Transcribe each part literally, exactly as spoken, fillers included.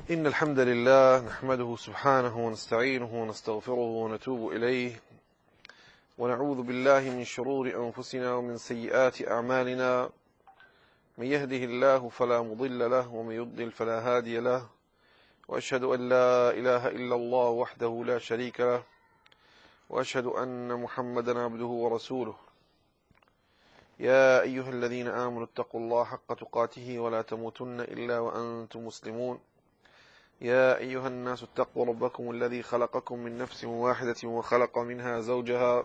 إن الحمد لله نحمده سبحانه ونستعينه ونستغفره ونتوب إليه ونعوذ بالله من شرور أنفسنا ومن سيئات أعمالنا. من يهده الله فلا مضل له ومن يضلل فلا هادي له، وأشهد أن لا إله إلا الله وحده لا شريك له، وأشهد أن محمدا عبده ورسوله. يا أيها الذين آمنوا اتقوا الله حق تقاته ولا تموتن إلا وأنتم مسلمون. يا أيها الناس اتقوا ربكم الذي خلقكم من نفس واحدة وخلق منها زوجها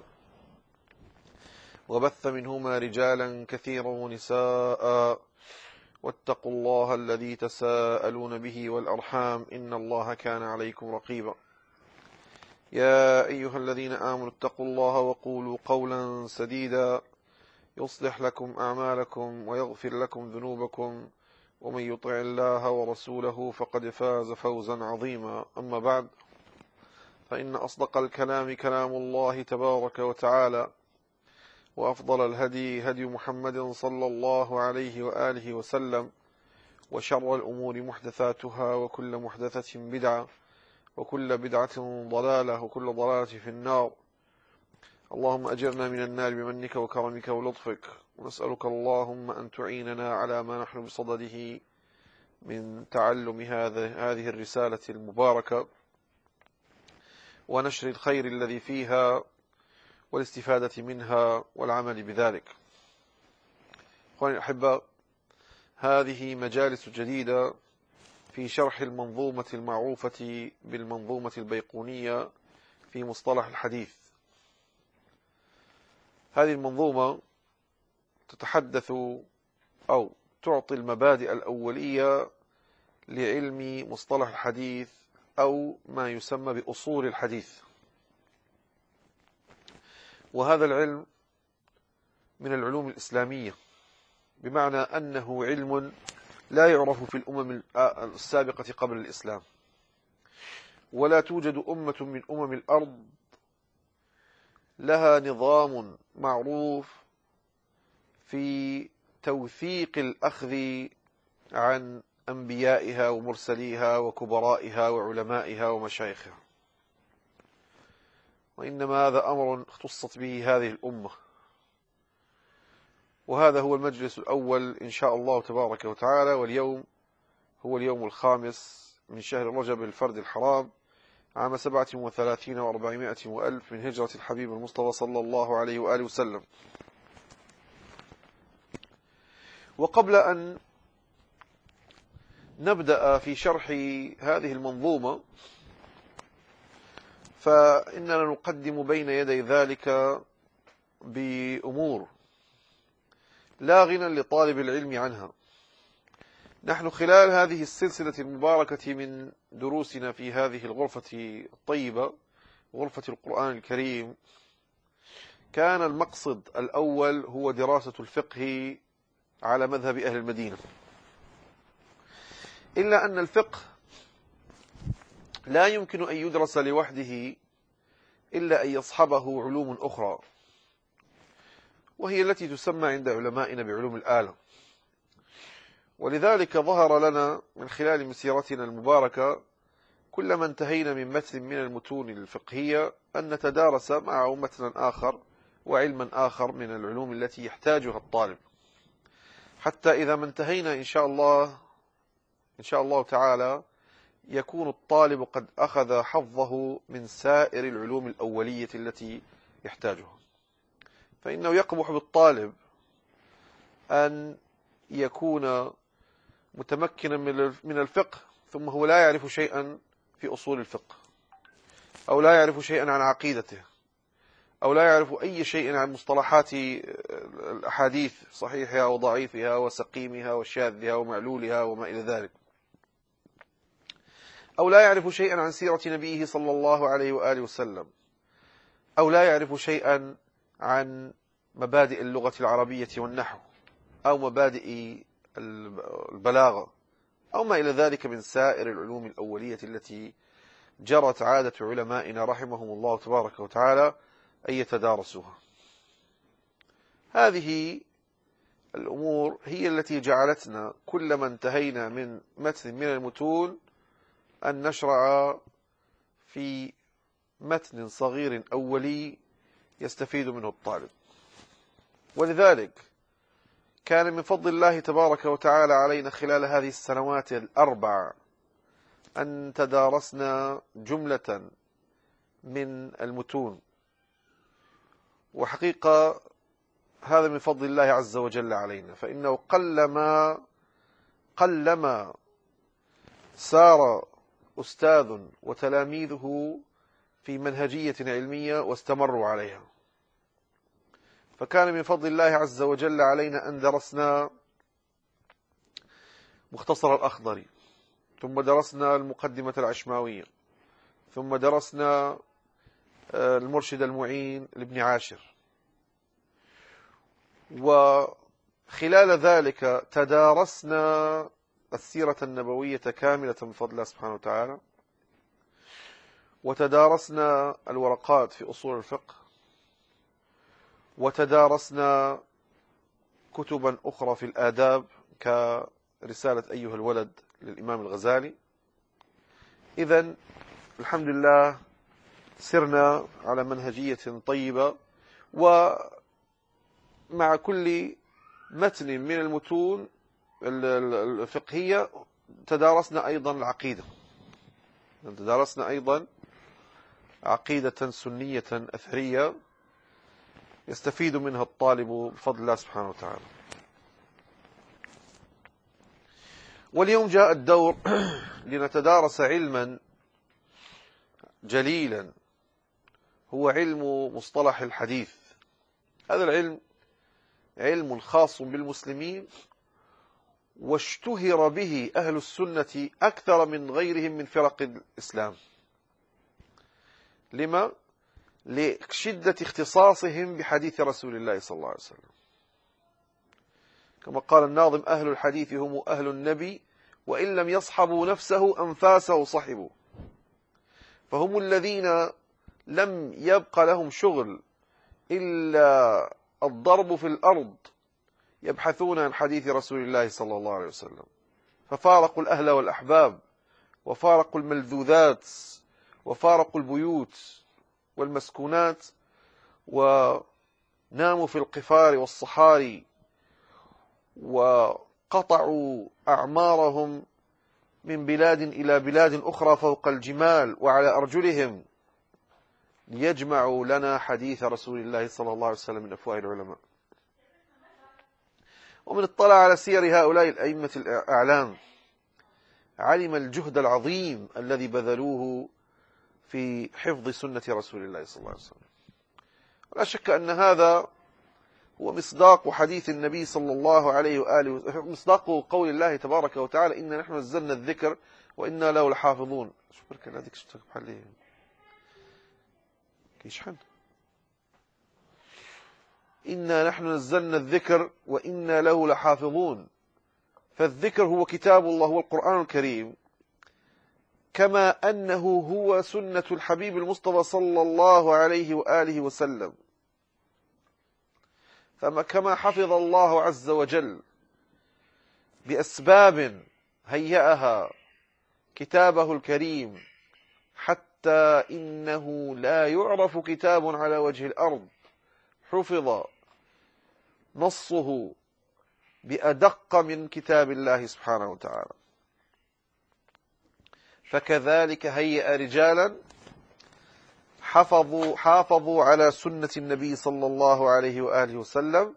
وبث منهما رجالا كثيرا ونساء، واتقوا الله الذي تساءلون به والأرحام إن الله كان عليكم رقيبا. يا أيها الذين آمنوا اتقوا الله وقولوا قولا سديدا يصلح لكم أعمالكم ويغفر لكم ذنوبكم، ومن يطع الله ورسوله فقد فاز فوزا عظيما. أما بعد، فإن أصدق الكلام كلام الله تبارك وتعالى، وأفضل الهدي هدي محمد صلى الله عليه وآله وسلم، وشر الأمور محدثاتها وكل محدثة بدعة وكل بدعة ضلالة وكل ضلالة في النار. اللهم أجرنا من النار بمنك وكرمك ولطفك، ونسألك اللهم أن تعيننا على ما نحن بصدده من تعلم هذه الرسالة المباركة ونشر الخير الذي فيها والاستفادة منها والعمل بذلك. أخواني الأحباء، هذه مجالس جديدة في شرح المنظومة المعروفة بالمنظومة البيقونية في مصطلح الحديث. هذه المنظومة تتحدث أو تعطي المبادئ الأولية لعلم مصطلح الحديث أو ما يسمى بأصول الحديث. وهذا العلم من العلوم الإسلامية، بمعنى أنه علم لا يعرف في الأمم السابقة قبل الإسلام، ولا توجد أمة من أمم الأرض لها نظام معروف في توثيق الأخذ عن أنبيائها ومرسليها وكبرائها وعلمائها ومشايخها، وإنما هذا أمر اختصت به هذه الأمة. وهذا هو المجلس الأول إن شاء الله تبارك وتعالى، واليوم هو اليوم الخامس من شهر رجب الفرد الحرام عام سبعة وثلاثين وأربعمائة وألف من هجرة الحبيب المصطفى صلى الله عليه وآله وسلم. وقبل أن نبدأ في شرح هذه المنظومة، فإننا نقدم بين يدي ذلك بأمور لا غنى لطالب العلم عنها. نحن خلال هذه السلسلة المباركة من دروسنا في هذه الغرفة الطيبة، غرفة القرآن الكريم، كان المقصد الأول هو دراسة الفقه على مذهب أهل المدينة، إلا أن الفقه لا يمكن أن يدرس لوحده إلا أن يصحبه علوم أخرى، وهي التي تسمى عند علمائنا بعلوم الآلة. ولذلك ظهر لنا من خلال مسيرتنا المباركة كلما انتهينا من متن من المتون الفقهية أن نتدارس معه متنا آخر وعلما آخر من العلوم التي يحتاجها الطالب، حتى إذا ما انتهينا إن شاء الله إن شاء الله تعالى يكون الطالب قد أخذ حظه من سائر العلوم الأولية التي يحتاجها. فإنه يقبح بالطالب أن يكون متمكنا من الفقه ثم هو لا يعرف شيئا في أصول الفقه، أو لا يعرف شيئا عن عقيدته، أو لا يعرف أي شيء عن مصطلحات الأحاديث صحيحها وضعيفها وسقيمها وشاذها ومعلولها وما إلى ذلك، أو لا يعرف شيئا عن سيرة نبيه صلى الله عليه وآله وسلم، أو لا يعرف شيئا عن مبادئ اللغة العربية والنحو، أو مبادئ البلاغة، أو ما إلى ذلك من سائر العلوم الأولية التي جرت عادة علمائنا رحمهم الله تبارك وتعالى أن يتدارسوها. هذه الأمور هي التي جعلتنا كلما انتهينا من متن من المتون أن نشرع في متن صغير أولي يستفيد منه الطالب. ولذلك كان من فضل الله تبارك وتعالى علينا خلال هذه السنوات الأربع أن تدارسنا جملة من المتون، وحقيقة هذا من فضل الله عز وجل علينا، فإنه قلما قلما سار أستاذ وتلاميذه في منهجية علمية واستمروا عليها. فكان من فضل الله عز وجل علينا أن درسنا مختصر الأخضري، ثم درسنا المقدمة العشماوية، ثم درسنا المرشد المعين لابن عاشر، وخلال ذلك تدارسنا السيرة النبوية كاملة بفضل الله سبحانه وتعالى، وتدارسنا الورقات في أصول الفقه، وتدارسنا كتبا أخرى في الآداب كرسالة أيها الولد للإمام الغزالي. إذن الحمد لله سرنا على منهجية طيبة، ومع كل متن من المتون الفقهية تدارسنا أيضا العقيدة، تدارسنا أيضا عقيدة سنية أثرية يستفيد منها الطالب بفضل الله سبحانه وتعالى. واليوم جاء الدور لنتدارس علما جليلا هو علم مصطلح الحديث. هذا العلم علم خاص بالمسلمين، واشتهر به أهل السنة أكثر من غيرهم من فرق الإسلام. لما؟ لشدة اختصاصهم بحديث رسول الله صلى الله عليه وسلم، كما قال الناظم: أهل الحديث هم أهل النبي وإن لم يصحبوا نفسه أنفاسه صحبوا. فهم الذين لم يبق لهم شغل إلا الضرب في الأرض يبحثون عن حديث رسول الله صلى الله عليه وسلم، ففارقوا الأهل والأحباب، وفارقوا الملذوذات، وفارقوا البيوت والمسكونات، وناموا في القفار والصحاري، وقطعوا أعمارهم من بلاد إلى بلاد أخرى فوق الجمال وعلى أرجلهم ليجمعوا لنا حديث رسول الله صلى الله عليه وسلم من أفواه العلماء. ومن اطلع على سير هؤلاء الأئمة الأعلام علم الجهد العظيم الذي بذلوه في حفظ سنة رسول الله صلى الله عليه وسلم. لا شك أن هذا هو مصداق حديث النبي صلى الله عليه وآله، مصداق قول الله تبارك وتعالى: إنا نحن نزلنا الذكر وإنا له لحافظون. شو بركة هذيك شو بحالي كيشحن؟ إنا نحن نزلنا الذكر وإنا له لحافظون. فالذكر هو كتاب الله، هو القرآن الكريم، كما أنه هو سنة الحبيب المصطفى صلى الله عليه وآله وسلم. فما كما حفظ الله عز وجل بأسباب هيأها كتابه الكريم حتى إنه لا يعرف كتاب على وجه الأرض حفظ نصه بأدق من كتاب الله سبحانه وتعالى. فكذلك هيأ رجالا حافظوا حافظوا على سنة النبي صلى الله عليه وآله وسلم،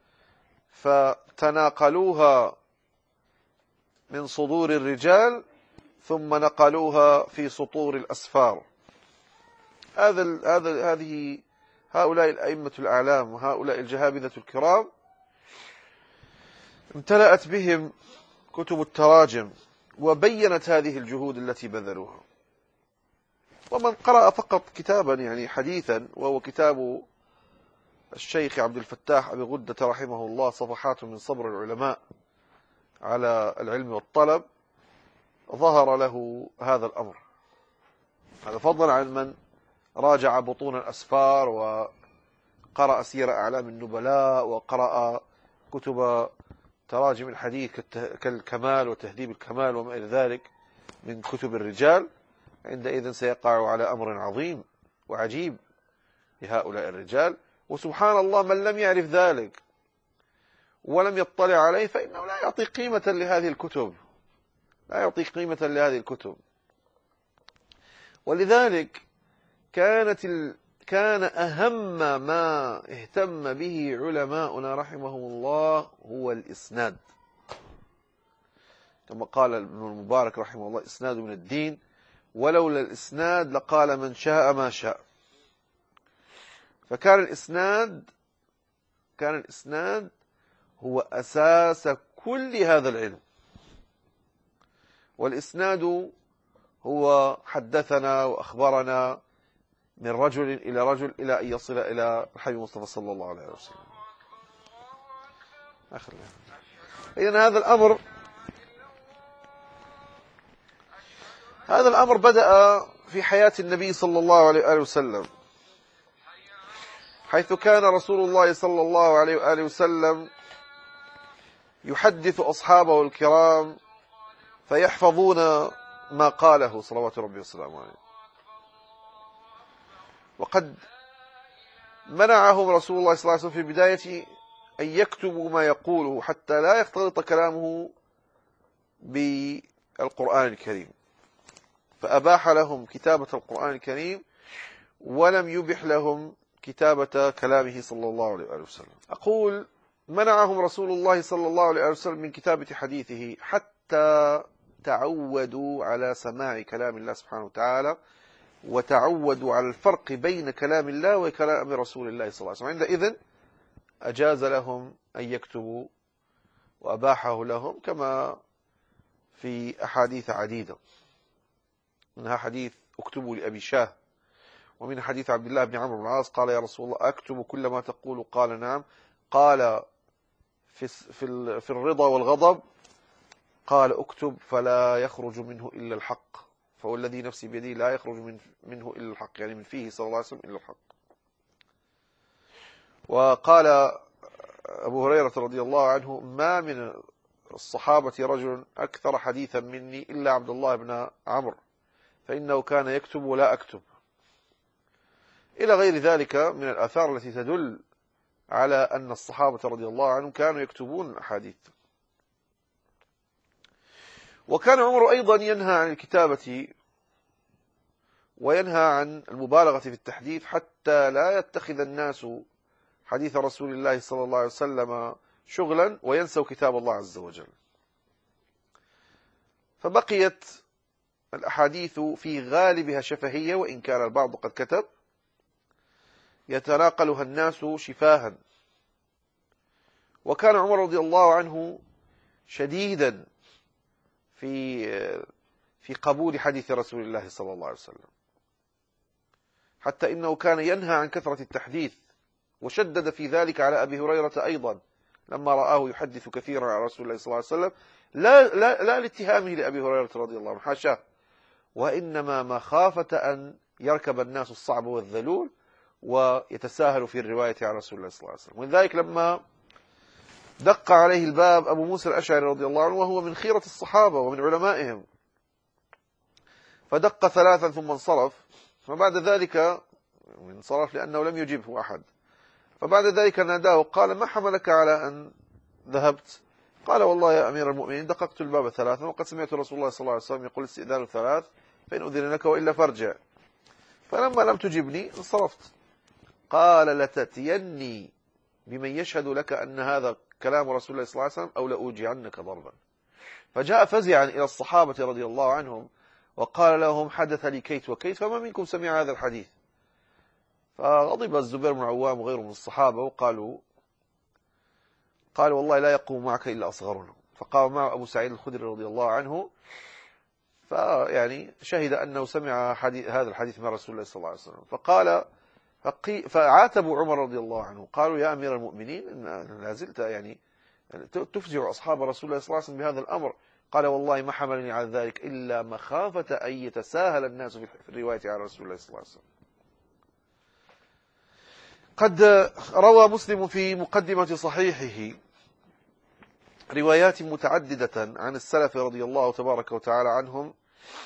فتناقلوها من صدور الرجال ثم نقلوها في سطور الأسفار. هذا هذا هذه هؤلاء الأئمة الأعلام وهؤلاء الجهابذة الكرام امتلأت بهم كتب التراجم وبينت هذه الجهود التي بذلوها. ومن قرأ فقط كتابا يعني حديثا، وهو كتاب الشيخ عبد الفتاح أبي غدة رحمه الله، صفحات من صبر العلماء على العلم والطلب، ظهر له هذا الأمر. هذا فضلا عن من راجع بطون الأسفار وقرأ سير أعلام النبلاء وقرأ كتب تراجم الحديث كالكمال وتهذيب الكمال وما إلى ذلك، من كتب الرجال، عندئذ سيقع على أمر عظيم وعجيب لهؤلاء الرجال. وسبحان الله، من لم يعرف ذلك ولم يطلع عليه فإنه لا يعطي قيمة لهذه الكتب، لا يعطي قيمة لهذه الكتب. ولذلك كانت ال... كان أهم ما اهتم به علماؤنا رحمهم الله هو الإسناد، كما قال ابن المبارك رحمه الله: إسناد من الدين، ولولا الإسناد لقال من شاء ما شاء. فكان الإسناد كان الإسناد هو أساس كل هذا العلم. والإسناد هو حدثنا وأخبرنا من رجل إلى رجل إلى أن يصل إلى الحبيب المصطفى صلى الله عليه وسلم. إذن هذا الأمر هذا الأمر بدأ في حياة النبي صلى الله عليه وآله وسلم، حيث كان رسول الله صلى الله عليه وآله وسلم يحدث أصحابه الكرام فيحفظون ما قاله صلوات ربي وسلامه عليه. وقد منعهم رسول الله صلى الله عليه وسلم في البداية أن يكتبوا ما يقوله حتى لا يختلط كلامه بالقرآن الكريم، فأباح لهم كتابة القرآن الكريم ولم يبح لهم كتابة كلامه صلى الله عليه وسلم. أقول منعهم رسول الله صلى الله عليه وسلم من كتابة حديثه حتى تعودوا على سماع كلام الله سبحانه وتعالى، وتعودوا على الفرق بين كلام الله وكلام رسول الله صلى الله عليه وسلم. عندئذ أجاز لهم أن يكتبوا وأباحه لهم، كما في أحاديث عديدة، منها حديث اكتبوا لأبي شاه، ومن حديث عبد الله بن عمرو بن العاص قال: يا رسول الله أكتب كل ما تقول؟ قال: نعم. قال: في في في الرضا والغضب؟ قال: اكتب فلا يخرج منه إلا الحق، فهو الذي نفسي بيده لا يخرج من منه إلا الحق، يعني من فيه صلى الله عليه وسلم إلا الحق. وقال أبو هريرة رضي الله عنه: ما من الصحابة رجل أكثر حديثا مني إلا عبد الله بن عمرو، فإنه كان يكتب ولا أكتب، إلى غير ذلك من الآثار التي تدل على أن الصحابة رضي الله عنهم كانوا يكتبون الأحاديث. وكان عمر أيضا ينهى عن الكتابة وينهى عن المبالغة في التحديث، حتى لا يتخذ الناس حديث رسول الله صلى الله عليه وسلم شغلا وينسوا كتاب الله عز وجل. فبقيت الأحاديث في غالبها شفهية، وإن كان البعض قد كتب، يتناقلها الناس شفاها. وكان عمر رضي الله عنه شديدا في في قبول حديث رسول الله صلى الله عليه وسلم، حتى إنه كان ينهى عن كثرة التحديث، وشدد في ذلك على أبي هريرة أيضا لما رآه يحدث كثيرا عن رسول الله صلى الله عليه وسلم، لا لا لا لاتهامه لأبي هريرة رضي الله عنه، حاشاه، وإنما مخافة أن يركب الناس الصعب والذلول ويتساهل في الرواية عن رسول الله صلى الله عليه وسلم. ولذلك لما دق عليه الباب أبو موسى الأشعري رضي الله عنه، وهو من خيرة الصحابة ومن علمائهم، فدق ثلاثا ثم انصرف، فبعد ذلك انصرف لأنه لم يجبه أحد، فبعد ذلك ناداه قال: ما حملك على أن ذهبت؟ قال: والله يا أمير المؤمنين دققت الباب ثلاثا، وقد سمعت رسول الله صلى الله عليه وسلم يقول: استئذان ثلاث، فإن أذن لك وإلا فارجع. فلما لم تجبني انصرفت. قال: لتأتيني بمن يشهد لك أن هذا كلام رسول الله صلى الله عليه وسلم أو لأوجعنك ضربا. فجاء فزعا إلى الصحابة رضي الله عنهم وقال لهم: حدث لي كيت وكيت، فما منكم سمع هذا الحديث؟ فغضب الزبير بن عوام وغيره من الصحابة وقالوا قالوا: والله لا يقوم معك إلا أصغرنا. فقام معه أبو سعيد الخدري رضي الله عنه، فيعني شهد أنه سمع حديث هذا الحديث من رسول الله صلى الله عليه وسلم. فقال فعاتبوا عمر رضي الله عنه، قالوا: يا أمير المؤمنين لا زلت يعني تفزع أصحاب رسول الله صلى الله عليه وسلم بهذا الأمر. قال: والله ما حملني على ذلك إلا مخافة أن يتساهل الناس في الرواية عن رسول الله صلى الله عليه وسلم. قد روى مسلم في مقدمة صحيحه روايات متعددة عن السلف رضي الله تبارك وتعالى عنهم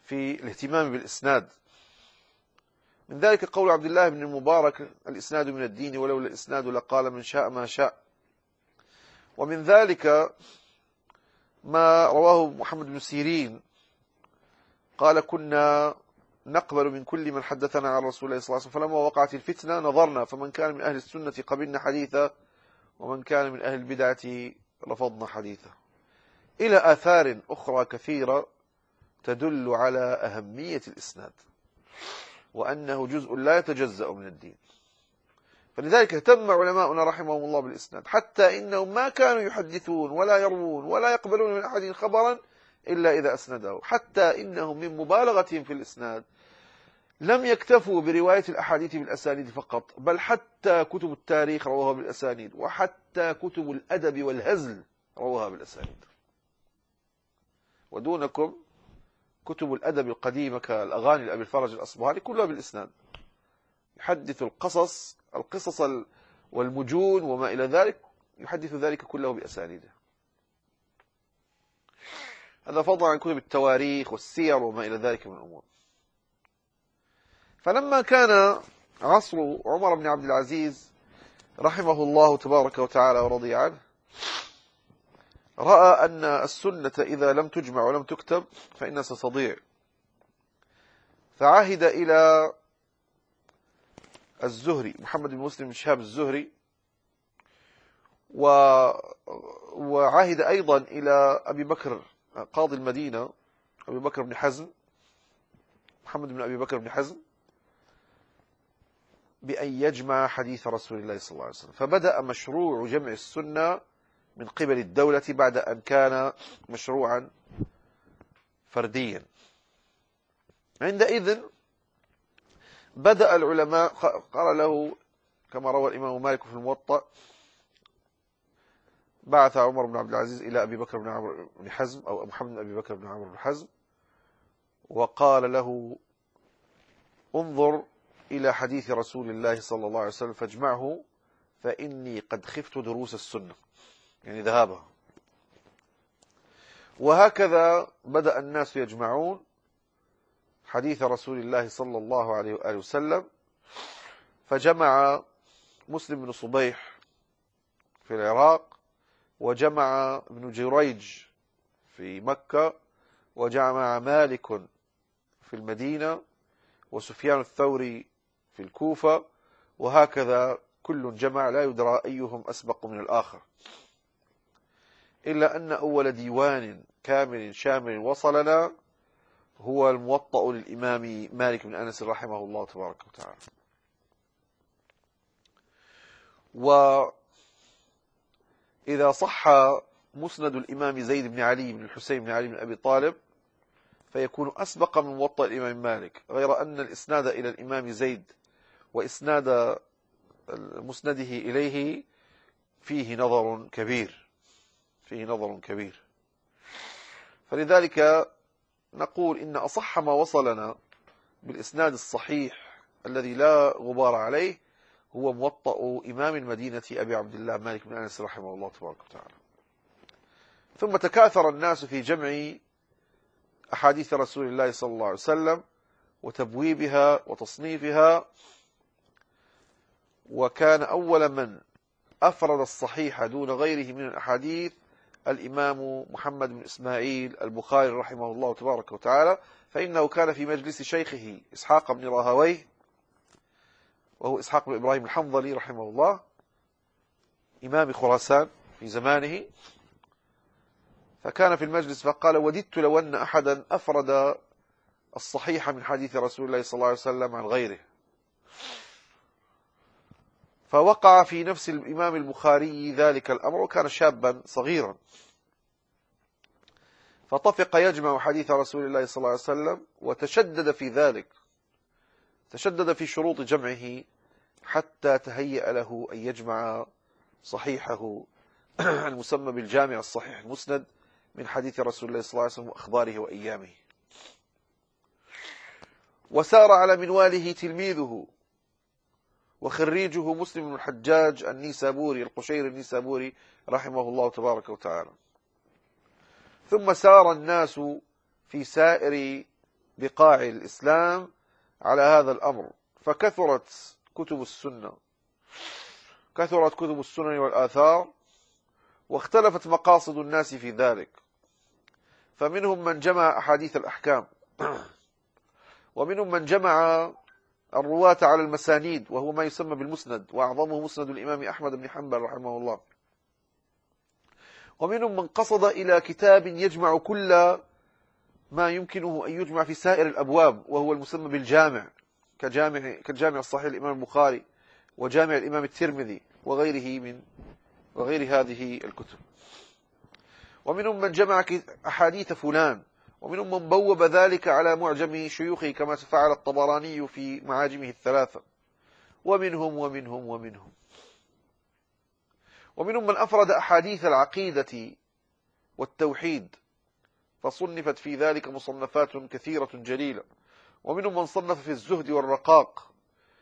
في الاهتمام بالإسناد. من ذلك قول عبد الله بن المبارك: الإسناد من الدين ولولا الإسناد لقال من شاء ما شاء. ومن ذلك ما رواه محمد بن سيرين قال: كنا نقبل من كل من حدثنا عن رسول الله صلى الله عليه وسلم، فلما وقعت الفتنة نظرنا، فمن كان من أهل السنة قبلنا حديثا، ومن كان من أهل البدعة رفضنا حديثا. إلى آثار أخرى كثيرة تدل على أهمية الإسناد، وأنه جزء لا يتجزأ من الدين. فلذلك اهتم علماؤنا رحمهم الله بالإسناد، حتى إنهم ما كانوا يحدثون ولا يروون ولا يقبلون من أحد خبرا إلا إذا أسنده، حتى إنهم من مبالغتهم في الإسناد لم يكتفوا برواية الأحاديث بالأسانيد فقط، بل حتى كتب التاريخ روها بالأسانيد، وحتى كتب الأدب والهزل روها بالأسانيد. ودونكم كتب الأدب القديمة كالأغاني لأبي الفرج الأصبهاني كلها بالإسناد، يحدث القصص القصص والمجون وما إلى ذلك، يحدث ذلك كله بأسانيده. هذا فضلا عن كتب التواريخ والسير وما إلى ذلك من الأمور. فلما كان عصر عمر بن عبد العزيز رحمه الله تبارك وتعالى ورضي عنه، رأى أن السنة إذا لم تجمع ولم تكتب فإنها ستضيع، فعهد إلى الزهري محمد بن مسلم بن شهاب الزهري، و... وعهد أيضا إلى أبي بكر قاضي المدينة أبي بكر بن حزم محمد بن أبي بكر بن حزم بأن يجمع حديث رسول الله صلى الله عليه وسلم. فبدأ مشروع جمع السنة من قبل الدولة بعد أن كان مشروعا فرديا. عندئذ بدأ العلماء، قال له كما روى الإمام مالك في الموطأ: بعث عمر بن عبد العزيز إلى أبي بكر بن عمرو بن حزم أو محمد بن أبي بكر بن عمرو بن حزم، وقال له: انظر إلى حديث رسول الله صلى الله عليه وسلم فاجمعه، فإني قد خفت دروس السنة، يعني ذهابها. وهكذا بدأ الناس يجمعون حديث رسول الله صلى الله عليه وآله وسلم، فجمع مسلم بن صبيح في العراق، وجمع ابن جريج في مكة، وجمع مالك في المدينة، وسفيان الثوري في الكوفة، وهكذا كل جمع لا يدرى أيهم أسبق من الآخر، إلا أن أول ديوان كامل شامل وصلنا هو الموطأ للإمام مالك بن أنس رحمه الله تبارك وتعالى. وإذا صح مسند الإمام زيد بن علي بن الحسين بن علي بن أبي طالب فيكون أسبق من موطأ الإمام مالك، غير أن الإسناد إلى الإمام زيد وإسناد مسنده إليه فيه نظر كبير فيه نظر كبير فلذلك نقول إن أصح ما وصلنا بالإسناد الصحيح الذي لا غبار عليه هو موطأ إمام المدينة أبي عبد الله مالك بن أنس رحمه الله تبارك وتعالى. ثم تكاثر الناس في جمع أحاديث رسول الله صلى الله عليه وسلم وتبويبها وتصنيفها، وكان أول من أفرد الصحيح دون غيره من الأحاديث الإمام محمد بن إسماعيل البخاري رحمه الله تبارك وتعالى، فإنه كان في مجلس شيخه إسحاق بن راهويه، وهو إسحاق بن إبراهيم الحنظلي رحمه الله إمام خراسان في زمانه، فكان في المجلس فقال: وددت لو أن أحدا أفرد الصحيح من حديث رسول الله صلى الله عليه وسلم عن غيره. فوقع في نفس الإمام البخاري ذلك الأمر، وكان شابا صغيرا، فطفق يجمع حديث رسول الله صلى الله عليه وسلم، وتشدد في ذلك، تشدد في شروط جمعه حتى تهيأ له أن يجمع صحيحه المسمى بالجامع الصحيح المسند من حديث رسول الله صلى الله عليه وسلم وأخباره وأيامه. وسار على منواله تلميذه وخريجه مسلم بن الحجاج النيسابوري القشيري النيسابوري رحمه الله تبارك وتعالى. ثم سار الناس في سائر بقاع الإسلام على هذا الأمر، فكثرت كتب السنة كثرت كتب السنن والآثار، واختلفت مقاصد الناس في ذلك، فمنهم من جمع أحاديث الأحكام، ومنهم من جمع الرواة على المسانيد وهو ما يسمى بالمسند، وأعظمه مسند الإمام أحمد بن حنبل رحمه الله، ومنهم من قصد إلى كتاب يجمع كل ما يمكنه أن يجمع في سائر الأبواب وهو المسمى بالجامع، كجامع كالجامع الصحيح الإمام البخاري وجامع الإمام الترمذي وغيره من وغير هذه الكتب. ومنهم من جمع أحاديث فلان، ومنهم من بوب ذلك على معجم شيوخه كما فعل الطبراني في معاجمه الثلاثة، ومنهم ومنهم ومنهم ومنهم من أفرد أحاديث العقيدة والتوحيد فصنفت في ذلك مصنفات كثيرة جليلة، ومنهم من صنف في الزهد والرقاق،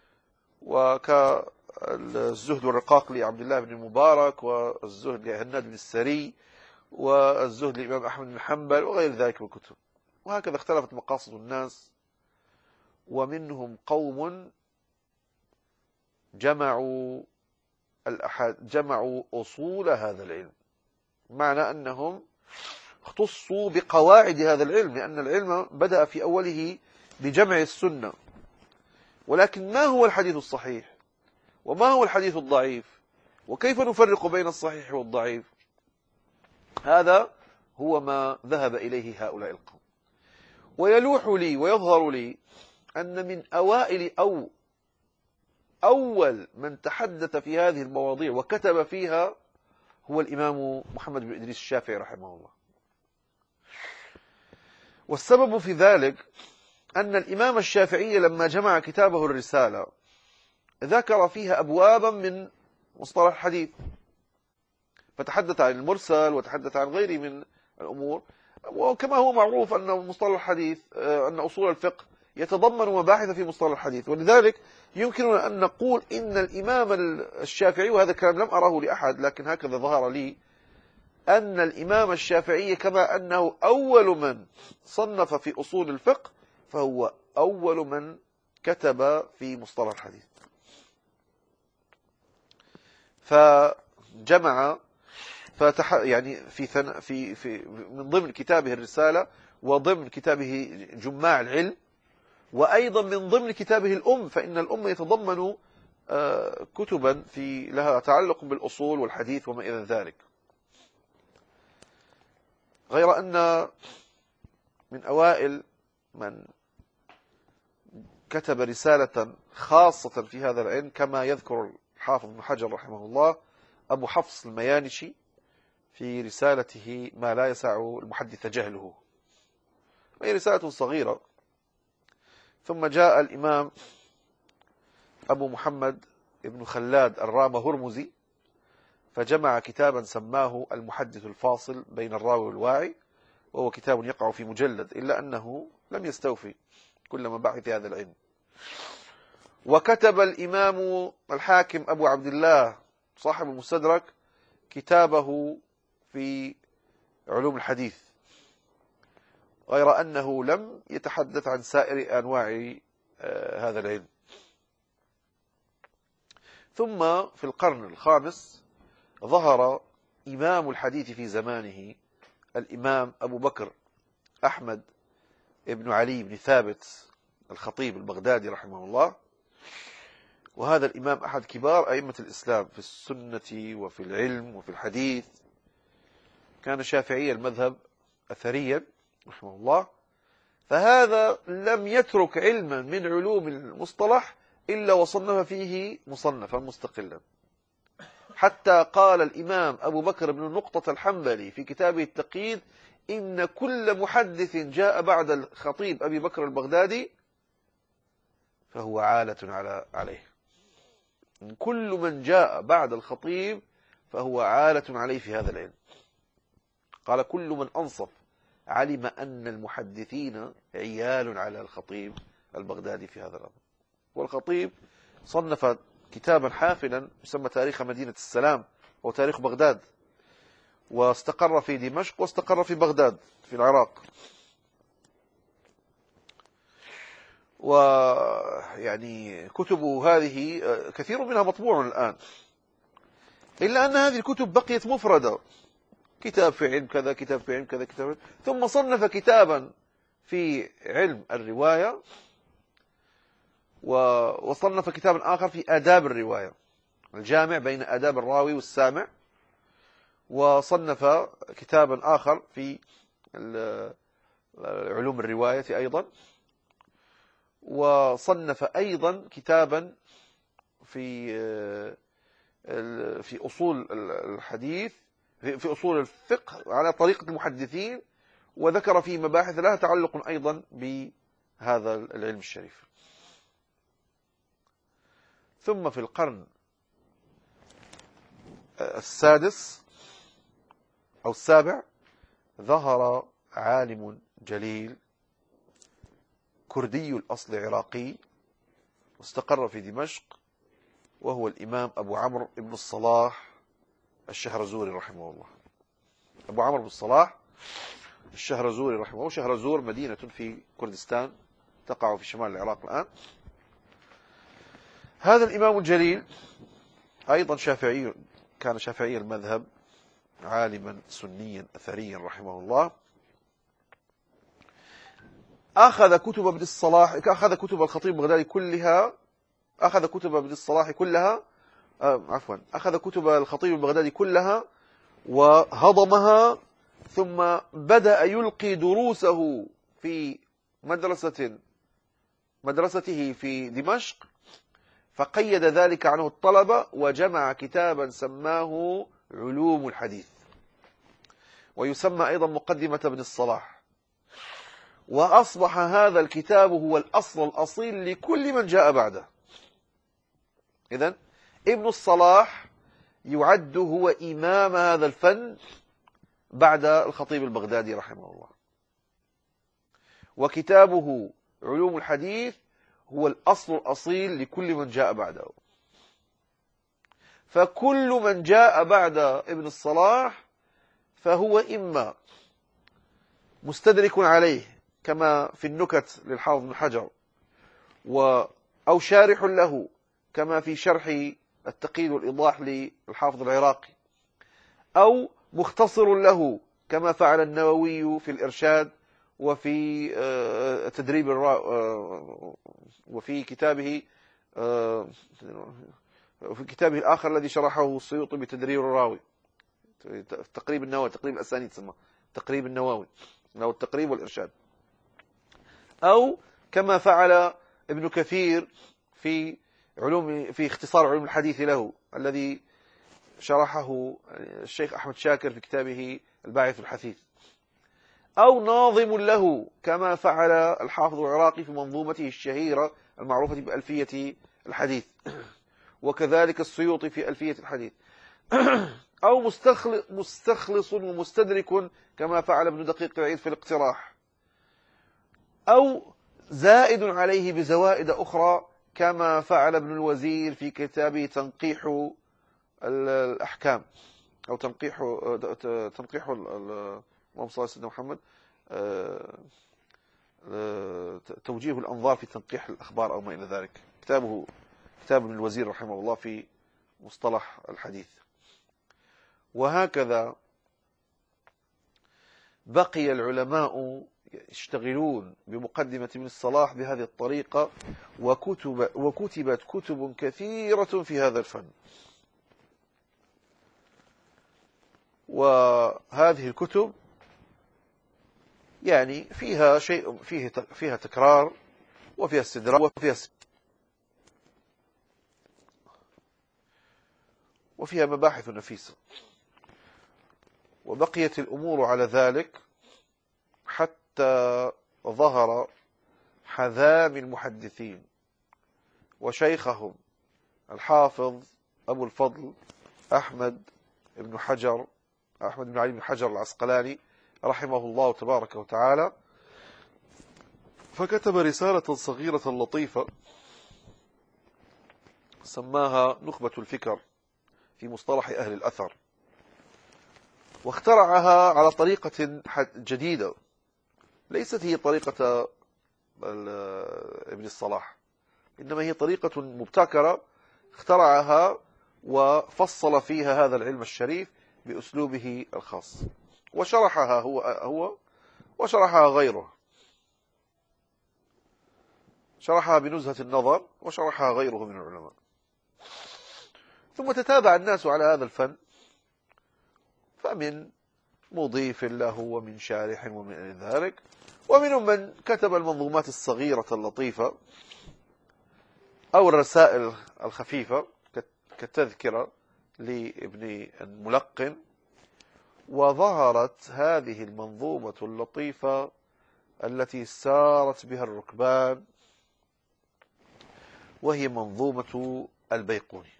وكالزهد والرقاق لعبد الله بن المبارك، والزهد لهناد بن السري، والزهد للإمام أحمد بن حنبل، وغير ذلك من الكتب. وهكذا اختلفت مقاصد الناس. ومنهم قوم جمعوا الأحاد جمعوا أصول هذا العلم، معنى أنهم اختصوا بقواعد هذا العلم، لأن العلم بدأ في أوله بجمع السنة. ولكن ما هو الحديث الصحيح وما هو الحديث الضعيف وكيف نفرق بين الصحيح والضعيف؟ هذا هو ما ذهب إليه هؤلاء القوم. ويلوح لي ويظهر لي أن من أوائل أو أول من تحدث في هذه المواضيع وكتب فيها هو الإمام محمد بن إدريس الشافعي رحمه الله. والسبب في ذلك أن الإمام الشافعي لما جمع كتابه الرسالة ذكر فيها أبوابا من مصطلح الحديث، فتحدث عن المرسل وتحدث عن غيره من الأمور. وكما هو معروف أن مصطلح الحديث أن أصول الفقه يتضمن مباحث في مصطلح الحديث، ولذلك يمكننا أن نقول إن الإمام الشافعي، وهذا الكلام لم أراه لأحد لكن هكذا ظهر لي، أن الإمام الشافعي كما أنه أول من صنف في أصول الفقه فهو أول من كتب في مصطلح الحديث. فجمع فتح يعني في ثن في في من ضمن كتابه الرسالة، وضمن كتابه جماع العلم، وأيضا من ضمن كتابه الأم، فإن الأم يتضمن كتبا في لها تعلق بالأصول والحديث وما إلى ذلك. غير أن من أوائل من كتب رسالة خاصة في هذا العلم كما يذكر الحافظ ابن حجر رحمه الله أبو حفص الميانشي في رسالته ما لا يسع المحدث جهله، وهي رسالة صغيرة. ثم جاء الإمام أبو محمد ابن خلاد الرامة هرمزي فجمع كتابا سماه المحدث الفاصل بين الراوي والواعي، وهو كتاب يقع في مجلد، إلا أنه لم يستوفي كل مباحث هذا العلم. وكتب الإمام الحاكم أبو عبد الله صاحب المستدرك كتابه في علوم الحديث، غير أنه لم يتحدث عن سائر أنواع هذا العلم. ثم في القرن الخامس ظهر إمام الحديث في زمانه الإمام أبو بكر أحمد ابن علي بن ثابت الخطيب البغدادي رحمه الله. وهذا الإمام أحد كبار أئمة الإسلام في السنة وفي العلم وفي الحديث، كان شافعي المذهب أثريا رحمه الله. فهذا لم يترك علما من علوم المصطلح إلا وصنف فيه مصنفا مستقلا، حتى قال الإمام أبو بكر بن النقطة الحنبلي في كتابه التقييد إن كل محدث جاء بعد الخطيب أبي بكر البغدادي فهو عالة على عليه. كل من جاء بعد الخطيب فهو عالة عليه في هذا العلم. قال كل من أنصف علم أن المحدثين عيال على الخطيب البغدادي في هذا الأمر. والخطيب صنف كتابا حافلا يسمى تاريخ مدينة السلام أو تاريخ بغداد، واستقر في دمشق واستقر في بغداد في العراق. ويعني كتب هذه كثير منها مطبوع الآن، إلا أن هذه الكتب بقيت مفردة، كتاب في علم كذا، كتاب في علم كذا، كتاب، ثم صنف كتابا في علم الرواية، وصنف كتابا آخر في آداب الرواية، الجامع بين آداب الراوي والسامع، وصنف كتابا آخر في علوم الرواية أيضا، وصنف أيضا كتابا في في أصول الحديث، في أصول الفقه على طريقة المحدثين، وذكر فيه مباحث لها تعلق أيضا بهذا العلم الشريف. ثم في القرن السادس أو السابع ظهر عالم جليل كردي الأصل عراقي، واستقر في دمشق، وهو الإمام أبو عمرو بن الصلاح الشهرزوري رحمه الله. أبو عمرو بن الصلاح الشهرزوري رحمه الله. شهرزور مدينة في كردستان تقع في شمال العراق الآن. هذا الإمام الجليل أيضا شافعي، كان شافعي المذهب، عالما سنيا أثريا رحمه الله. أخذ كتب ابن الصلاح، أخذ كتب الخطيب البغدادي كلها، أخذ كتب ابن الصلاح كلها آه عفوا أخذ كتب الخطيب البغدادي كلها وهضمها، ثم بدأ يلقي دروسه في مدرسة مدرسته في دمشق، فقيد ذلك عنه الطلبة، وجمع كتابا سماه علوم الحديث، ويسمى أيضا مقدمة ابن الصلاح. وأصبح هذا الكتاب هو الأصل الأصيل لكل من جاء بعده. إذن ابن الصلاح يعد هو إمام هذا الفن بعد الخطيب البغدادي رحمه الله، وكتابه علوم الحديث هو الأصل الأصيل لكل من جاء بعده. فكل من جاء بعد ابن الصلاح فهو إما مستدرك عليه كما في النكت للحافظ بن حجر، أو شارح له كما في شرح التقييد والإيضاح للحافظ العراقي، أو مختصر له كما فعل النووي في الإرشاد، وفي تدريب الرا... وفي كتابه وفي كتابه الآخر الذي شرحه السيوطي بتدريب الراوي، تقريب النووي، تقريب الأسانيد تسمى تقريب النووي أو التقريب والإرشاد، أو كما فعل ابن كثير في علوم في اختصار علوم الحديث له الذي شرحه الشيخ أحمد شاكر في كتابه الباعث الحثيث، أو ناظم له كما فعل الحافظ العراقي في منظومته الشهيرة المعروفة بألفية الحديث، وكذلك السيوطي في ألفية الحديث، أو مستخلص ومستدرك كما فعل ابن دقيق العيد في الاقتراح، أو زائد عليه بزوائد أخرى كما فعل ابن الوزير في كتابه تنقيح الأحكام، أو تنقيح تنقيح اللهم صل على سيدنا محمد، توجيه الأنظار في تنقيح الأخبار أو ما إلى ذلك، كتابه كتاب ابن الوزير رحمه الله في مصطلح الحديث. وهكذا بقي العلماء يشتغلون بمقدمة ابن الصلاح بهذه الطريقة، وكتب وكتبت كتب كثيرة في هذا الفن. وهذه الكتب يعني فيها شيء، فيه فيها تكرار، وفيها استدراك، وفيها وفيها مباحث نفيسة. وبقيت الأمور على ذلك حتى ظهر حذام المحدثين وشيخهم الحافظ أبو الفضل أحمد بن حجر أحمد بن علي بن حجر العسقلاني رحمه الله تبارك وتعالى، فكتب رسالة صغيرة لطيفة سماها نخبة الفكر في مصطلح أهل الأثر، واخترعها على طريقة جديدة، ليست هي طريقة ابن الصلاح، إنما هي طريقة مبتكرة اخترعها وفصل فيها هذا العلم الشريف بأسلوبه الخاص، وشرحها هو هو وشرحها غيره، شرحها بنزهة النظر وشرحها غيره من العلماء. ثم تتابع الناس على هذا الفن، فمن مضيف له ومن شارح ومن ذلك، ومنهم من كتب المنظومات الصغيرة اللطيفة أو الرسائل الخفيفة كالتذكرة لابن الملقن. وظهرت هذه المنظومة اللطيفة التي سارت بها الركبان، وهي منظومة البيقوني.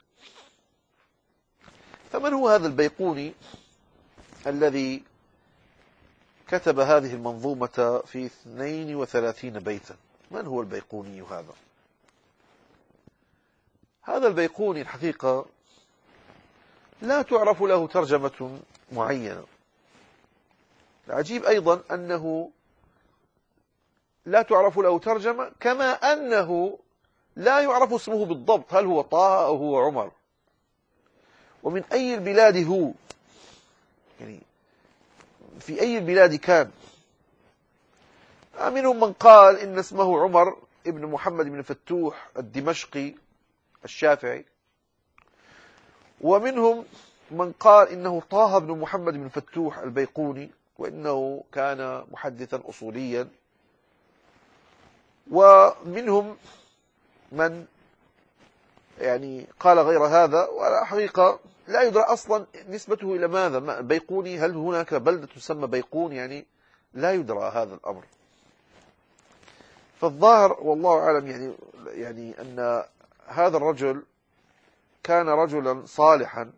فمن هو هذا البيقوني الذي كتب هذه المنظومة في اثنين وثلاثين بيتا؟ من هو البيقوني هذا؟ هذا البيقوني الحقيقة لا تعرف له ترجمة معينة. العجيب أيضا أنه لا تعرف له ترجمة، كما أنه لا يعرف اسمه بالضبط، هل هو طه أو هو عمر، ومن أي البلاد هو، يعني في أي البلاد كان. منهم من قال إن اسمه عمر ابن محمد بن فتوح الدمشقي الشافعي، ومنهم من قال إنه طه بن محمد بن فتوح البيقوني، وإنه كان محدثا أصوليا، ومنهم من يعني قال غير هذا. وعلى حقيقة لا يدرى أصلا نسبته إلى ماذا بيقوني، هل هناك بلدة تسمى بيقون؟ يعني لا يدرى هذا الأمر. فالظاهر والله أعلم يعني يعني أن هذا الرجل كان رجلا صالحا،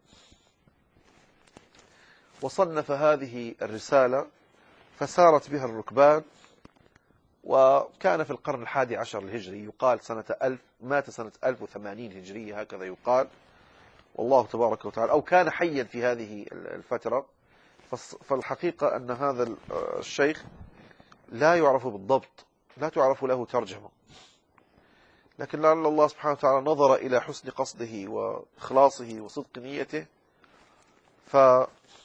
وصنف هذه الرسالة فسارت بها الركبان، وكان في القرن الحادي عشر الهجري، يقال سنة ألف، مات سنة ألف وثمانين هجرية هكذا يقال، والله تبارك وتعالى، أو كان حيا في هذه الفترة. فالحقيقة أن هذا الشيخ لا يعرف بالضبط، لا تعرف له ترجمة، لكن لعل الله سبحانه وتعالى نظر إلى حسن قصده وإخلاصه وصدق نيته، فجعل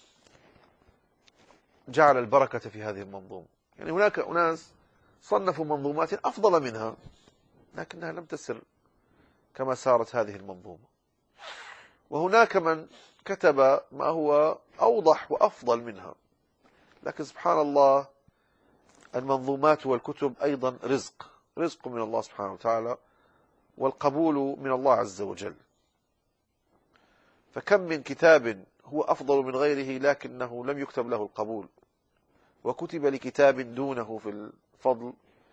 البركة في هذه المنظومة. يعني هناك أناس صنفوا منظومات أفضل منها، لكنها لم تسر كما سارت هذه المنظومة. وهناك من كتب ما هو أوضح وأفضل منها، لكن سبحان الله المنظومات والكتب أيضا رزق، رزق من الله سبحانه وتعالى، والقبول من الله عز وجل. فكم من كتاب هو أفضل من غيره لكنه لم يكتب له القبول، وكتب لكتاب دونه في الفضل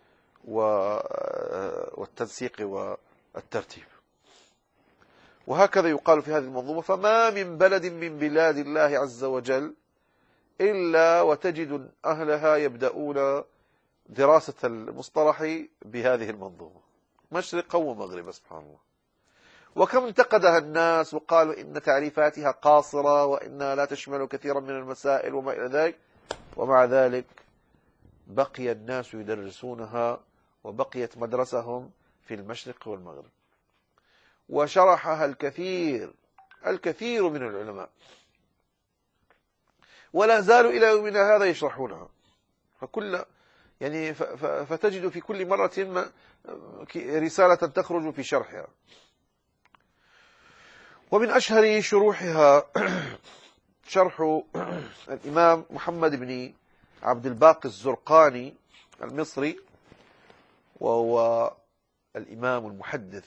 والتنسيق والترتيب. وهكذا يقال في هذه المنظومة: فما من بلد من بلاد الله عز وجل إلا وتجد أهلها يبدأون دراسة المصطلح بهذه المنظومة، مشرقا ومغربا، سبحان الله. وكم انتقدها الناس وقالوا إن تعريفاتها قاصرة وإنها لا تشمل كثيرا من المسائل وما إلى ذلك، ومع ذلك بقي الناس يدرسونها، وبقيت مدرسهم في المشرق والمغرب، وشرحها الكثير الكثير من العلماء، ولا زالوا إلى يومنا هذا يشرحونها. فكل يعني فتجد في كل مرة رسالة تخرج في شرحها. ومن أشهر شروحها شرح الإمام محمد بن عبد الباقي الزرقاني المصري، وهو الإمام المحدث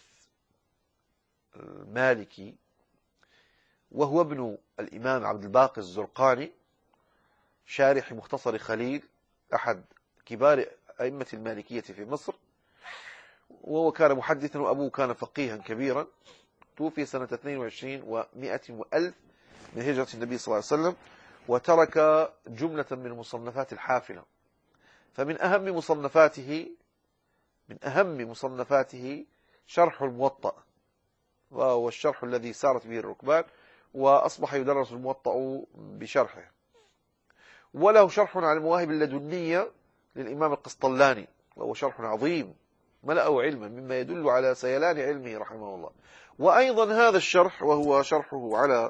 المالكي، وهو ابن الإمام عبد الباقي الزرقاني شارح مختصر خليل، أحد كبار أئمة المالكية في مصر، وهو كان محدثا وأبوه كان فقيها كبيرا. توفي سنة اثنين وعشرين ومائة وألف من هجرة النبي صلى الله عليه وسلم، وترك جملة من المصنفات الحافلة. فمن أهم مصنفاته من أهم مصنفاته شرح الموطأ، وهو الشرح الذي سارت به الركبان، وأصبح يدرس الموطأ بشرحه. وله شرح على المواهب اللدنية للإمام القسطلاني، وهو شرح عظيم ملأه علما مما يدل على سيلان علمه رحمه الله. وأيضا هذا الشرح وهو شرحه على